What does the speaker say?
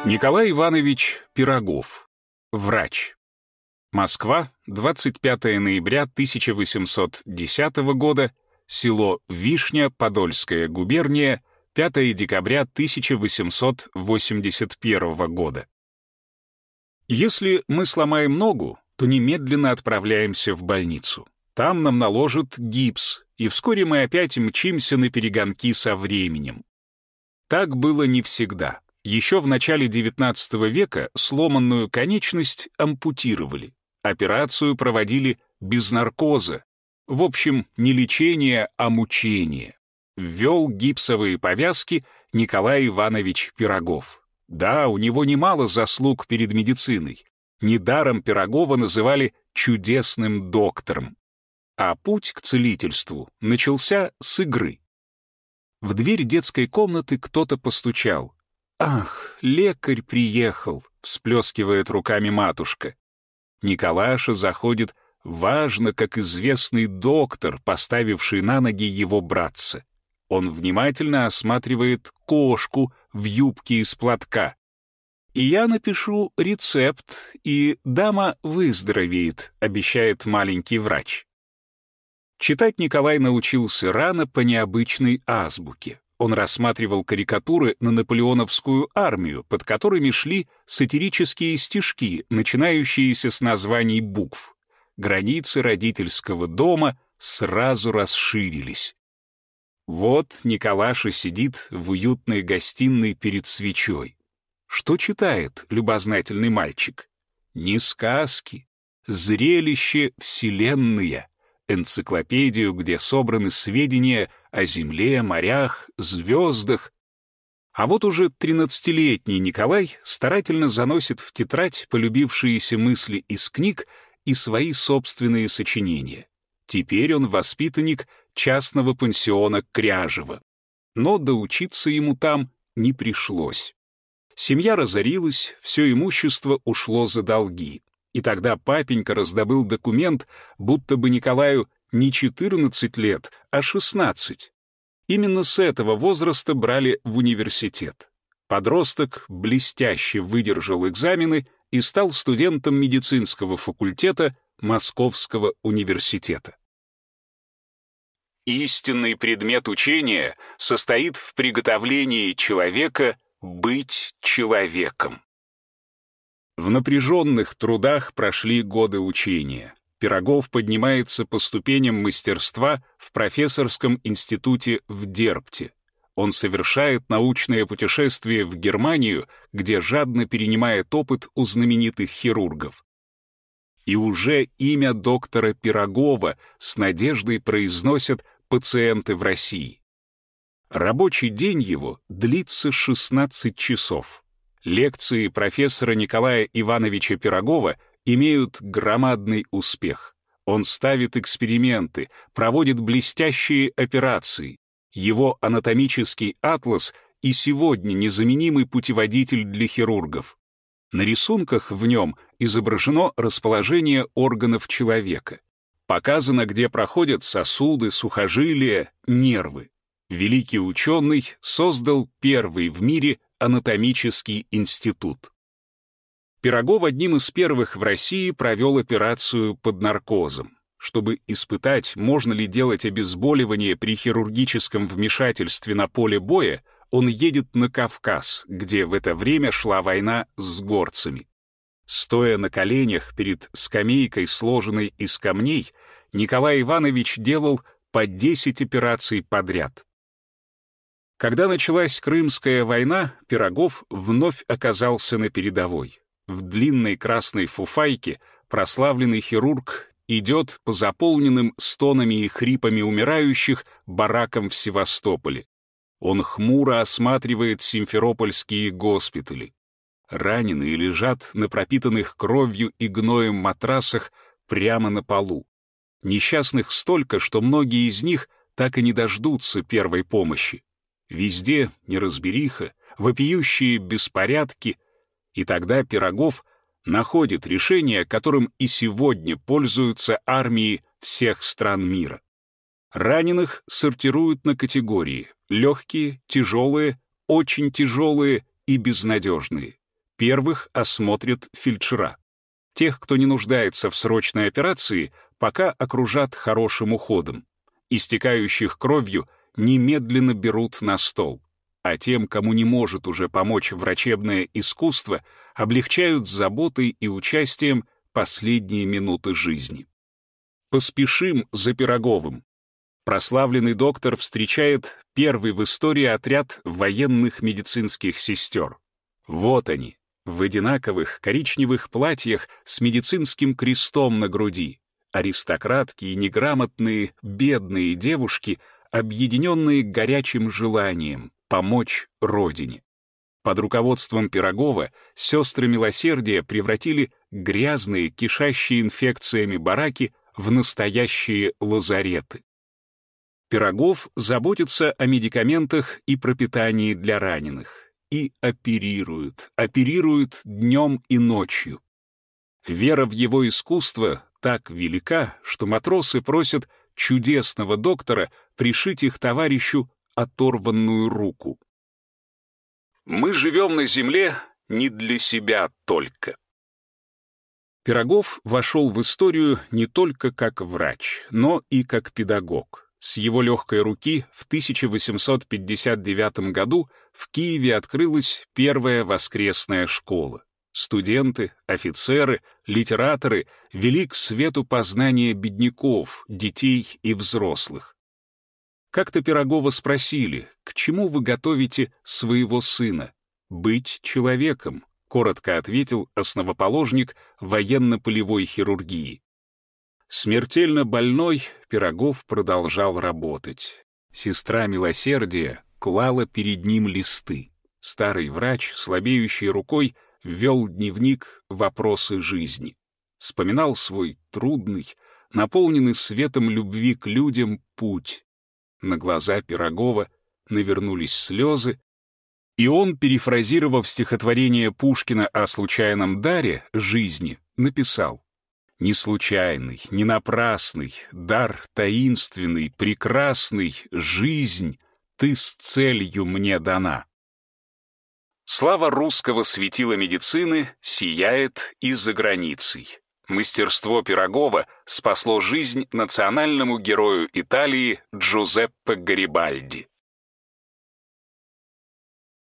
Николай Иванович Пирогов. Врач. Москва, 25 ноября 1810 года, село Вишня, Подольская губерния, 5 декабря 1881 года. Если мы сломаем ногу, то немедленно отправляемся в больницу. Там нам наложат гипс, и вскоре мы опять мчимся на перегонки со временем. Так было не всегда. Еще в начале XIX века сломанную конечность ампутировали. Операцию проводили без наркоза. В общем, не лечение, а мучение. Ввел гипсовые повязки Николай Иванович Пирогов. Да, у него немало заслуг перед медициной. Недаром Пирогова называли чудесным доктором. А путь к целительству начался с игры. В дверь детской комнаты кто-то постучал. «Ах, лекарь приехал!» — всплескивает руками матушка. Николаша заходит важно, как известный доктор, поставивший на ноги его братца. Он внимательно осматривает кошку в юбке из платка. «И я напишу рецепт, и дама выздоровеет», — обещает маленький врач. Читать Николай научился рано по необычной азбуке. Он рассматривал карикатуры на наполеоновскую армию, под которыми шли сатирические стишки, начинающиеся с названий букв. Границы родительского дома сразу расширились. Вот Николаша сидит в уютной гостиной перед свечой. Что читает любознательный мальчик? Не сказки, зрелище вселенная. Энциклопедию, где собраны сведения о Земле, морях, звездах. А вот уже 13-летний Николай старательно заносит в тетрадь полюбившиеся мысли из книг и свои собственные сочинения. Теперь он воспитанник частного пансиона Кряжева. Но доучиться ему там не пришлось. Семья разорилась, все имущество ушло за долги. И тогда папенька раздобыл документ, будто бы Николаю не 14 лет, а 16. Именно с этого возраста брали в университет. Подросток блестяще выдержал экзамены и стал студентом медицинского факультета Московского университета. Истинный предмет учения состоит в приготовлении человека быть человеком. В напряженных трудах прошли годы учения. Пирогов поднимается по ступеням мастерства в профессорском институте в Дербте. Он совершает научное путешествие в Германию, где жадно перенимает опыт у знаменитых хирургов. И уже имя доктора Пирогова с надеждой произносят пациенты в России. Рабочий день его длится 16 часов. Лекции профессора Николая Ивановича Пирогова имеют громадный успех. Он ставит эксперименты, проводит блестящие операции. Его анатомический атлас и сегодня незаменимый путеводитель для хирургов. На рисунках в нем изображено расположение органов человека. Показано, где проходят сосуды, сухожилия, нервы. Великий ученый создал первый в мире анатомический институт. Пирогов одним из первых в России провел операцию под наркозом. Чтобы испытать, можно ли делать обезболивание при хирургическом вмешательстве на поле боя, он едет на Кавказ, где в это время шла война с горцами. Стоя на коленях перед скамейкой, сложенной из камней, Николай Иванович делал по 10 операций подряд. Когда началась Крымская война, Пирогов вновь оказался на передовой. В длинной красной фуфайке прославленный хирург идет по заполненным стонами и хрипами умирающих баракам в Севастополе. Он хмуро осматривает симферопольские госпитали. Раненые лежат на пропитанных кровью и гноем матрасах прямо на полу. Несчастных столько, что многие из них так и не дождутся первой помощи. Везде неразбериха, вопиющие беспорядки, и тогда Пирогов находит решение, которым и сегодня пользуются армии всех стран мира. Раненых сортируют на категории: легкие, тяжелые, очень тяжелые и безнадежные. Первых осмотрят фельдшера. Тех, кто не нуждается в срочной операции, пока окружат хорошим уходом. Истекающих кровью немедленно берут на стол. А тем, кому не может уже помочь врачебное искусство, облегчают заботой и участием последние минуты жизни. Поспешим за Пироговым. Прославленный доктор встречает первый в истории отряд военных медицинских сестер. Вот они, в одинаковых коричневых платьях с медицинским крестом на груди. Аристократки и неграмотные, бедные девушки, объединенные горячим желанием помочь Родине. Под руководством Пирогова сестры милосердия превратили грязные, кишащие инфекциями бараки в настоящие лазареты. Пирогов заботится о медикаментах и пропитании для раненых. И оперирует днем и ночью. Вера в его искусство так велика, что матросы просят чудесного доктора пришить их товарищу оторванную руку. Мы живем на земле не для себя только. Пирогов вошел в историю не только как врач, но и как педагог. С его легкой руки в 1859 году в Киеве открылась первая воскресная школа. Студенты, офицеры, литераторы вели к свету познания бедняков, детей и взрослых. Как-то Пирогова спросили, к чему вы готовите своего сына? «Быть человеком», — коротко ответил основоположник военно-полевой хирургии. Смертельно больной, Пирогов продолжал работать. Сестра милосердия клала перед ним листы. Старый врач, слабеющей рукой, вел дневник «Вопросы жизни». Вспоминал свой трудный, наполненный светом любви к людям путь. На глаза Пирогова навернулись слезы, и он, перефразировав стихотворение Пушкина о случайном даре жизни, написал: «Не случайный, не напрасный, дар таинственный, прекрасный, жизнь, ты с целью мне дана». Слава русского светила медицины сияет и за границей. Мастерство Пирогова спасло жизнь национальному герою Италии Джузеппе Гарибальди.